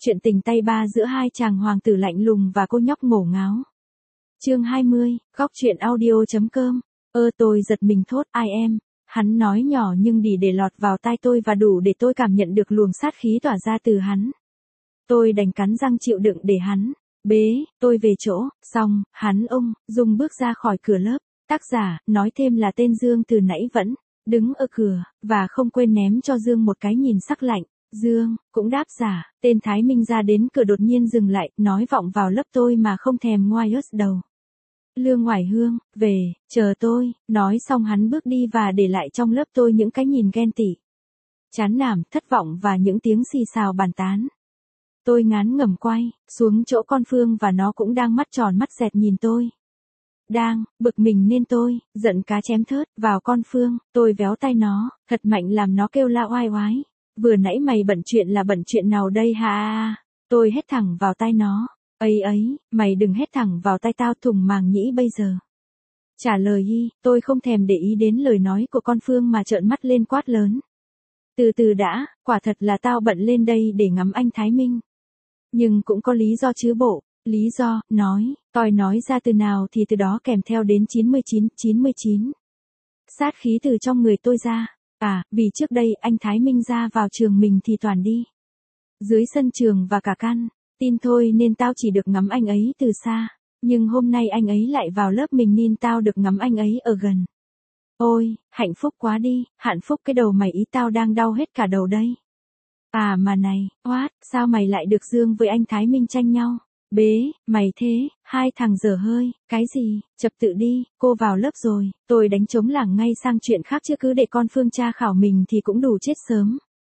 Chuyện tình tay ba giữa hai chàng hoàng tử lạnh lùng và cô nhóc ngổ ngáo. Chương 20, góc truyện audio.com. Tôi giật mình thốt, ai em? Hắn nói nhỏ nhưng để lọt vào tai tôi và đủ để tôi cảm nhận được luồng sát khí tỏa ra từ hắn. Tôi đành cắn răng chịu đựng để hắn bế tôi về chỗ. Xong, hắn dung bước ra khỏi cửa lớp. Tác giả, nói thêm là tên Dương từ nãy vẫn đứng ở cửa, và không quên ném cho Dương một cái nhìn sắc lạnh. Dương cũng đáp giả. Tên Thái Minh ra đến cửa đột nhiên dừng lại, nói vọng vào lớp tôi mà không thèm ngoai đầu. Lương Ngoải Hương, về, chờ tôi. Nói xong hắn bước đi và để lại trong lớp tôi những cái nhìn ghen tị, chán nản, thất vọng và những tiếng xì xào bàn tán. Tôi ngán ngẩm quay xuống chỗ con Phương và nó cũng đang mắt tròn mắt dẹt nhìn tôi. Đang bực mình nên tôi giận cá chém thớt vào con Phương, tôi véo tay nó thật mạnh làm nó kêu la oai oái. Vừa nãy mày bận chuyện là bận chuyện nào đây hả? Tôi hét thẳng vào tai nó. Ấy, mày đừng hét thẳng vào tai tao, thùng màng nhĩ bây giờ. Trả lời tôi không thèm để ý đến lời nói của con Phương mà trợn mắt lên quát lớn. Từ từ đã, quả thật là tao bận lên đây để ngắm anh Thái Minh. Nhưng cũng có lý do chứ bộ. Lý do, tôi nói ra từ nào thì từ đó kèm theo đến 99. Sát khí từ trong người tôi ra. Vì trước đây anh Thái Minh ra vào trường mình thì toàn đi dưới sân trường và cả căn tin thôi nên tao chỉ được ngắm anh ấy từ xa. Nhưng hôm nay anh ấy lại vào lớp mình nên tao được ngắm anh ấy ở gần. Ôi, hạnh phúc quá đi, hạnh phúc cái đầu mày ý, tao đang đau hết cả đầu đây. Mà này, sao mày lại được Dương với anh Thái Minh tranh nhau? Bế, mày thế, hai thằng dở hơi, cái gì, chập tự đi, cô vào lớp rồi. Tôi đánh trống lảng ngay sang chuyện khác chứ cứ để con Phương tra khảo mình thì cũng đủ chết sớm.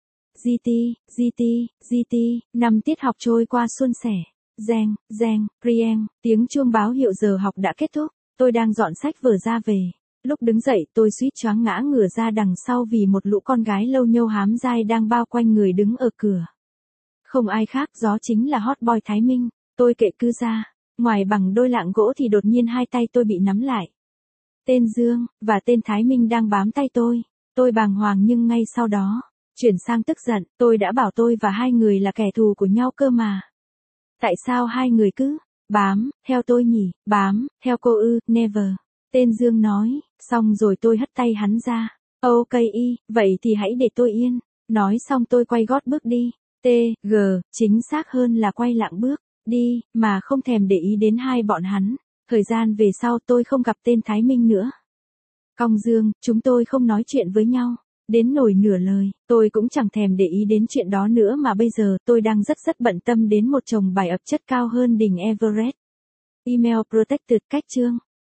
GT, 5 tiết học trôi qua suôn sẻ. Reng, rieng, tiếng chuông báo hiệu giờ học đã kết thúc. Tôi đang dọn sách vở ra về. Lúc đứng dậy tôi suýt choáng ngã ngửa ra đằng sau vì một lũ con gái lâu nhâu hám dai đang bao quanh người đứng ở cửa. Không ai khác, đó chính là hot boy Thái Minh. Tôi kệ cứ ra, ngoài bằng đôi lạng gỗ thì đột nhiên hai tay tôi bị nắm lại. Tên Dương và tên Thái Minh đang bám tay tôi. Tôi bàng hoàng nhưng ngay sau đó chuyển sang tức giận. Tôi đã bảo tôi và hai người là kẻ thù của nhau cơ mà. Tại sao hai người cứ bám theo tôi nhỉ? Bám theo cô ư? Never. Tên Dương nói. Xong rồi tôi hất tay hắn ra. Ok, vậy thì hãy để tôi yên. Nói xong tôi quay gót bước đi. Chính xác hơn là quay lạng bước đi, mà không thèm để ý đến hai bọn hắn. Thời gian về sau tôi không gặp tên Thái Minh nữa. Cong Dương, chúng tôi không nói chuyện với nhau. Đến nổi nửa lời, tôi cũng chẳng thèm để ý đến chuyện đó nữa mà bây giờ tôi đang rất bận tâm đến một chồng bài ập chất cao hơn đỉnh Everest. Email protected. Cách chương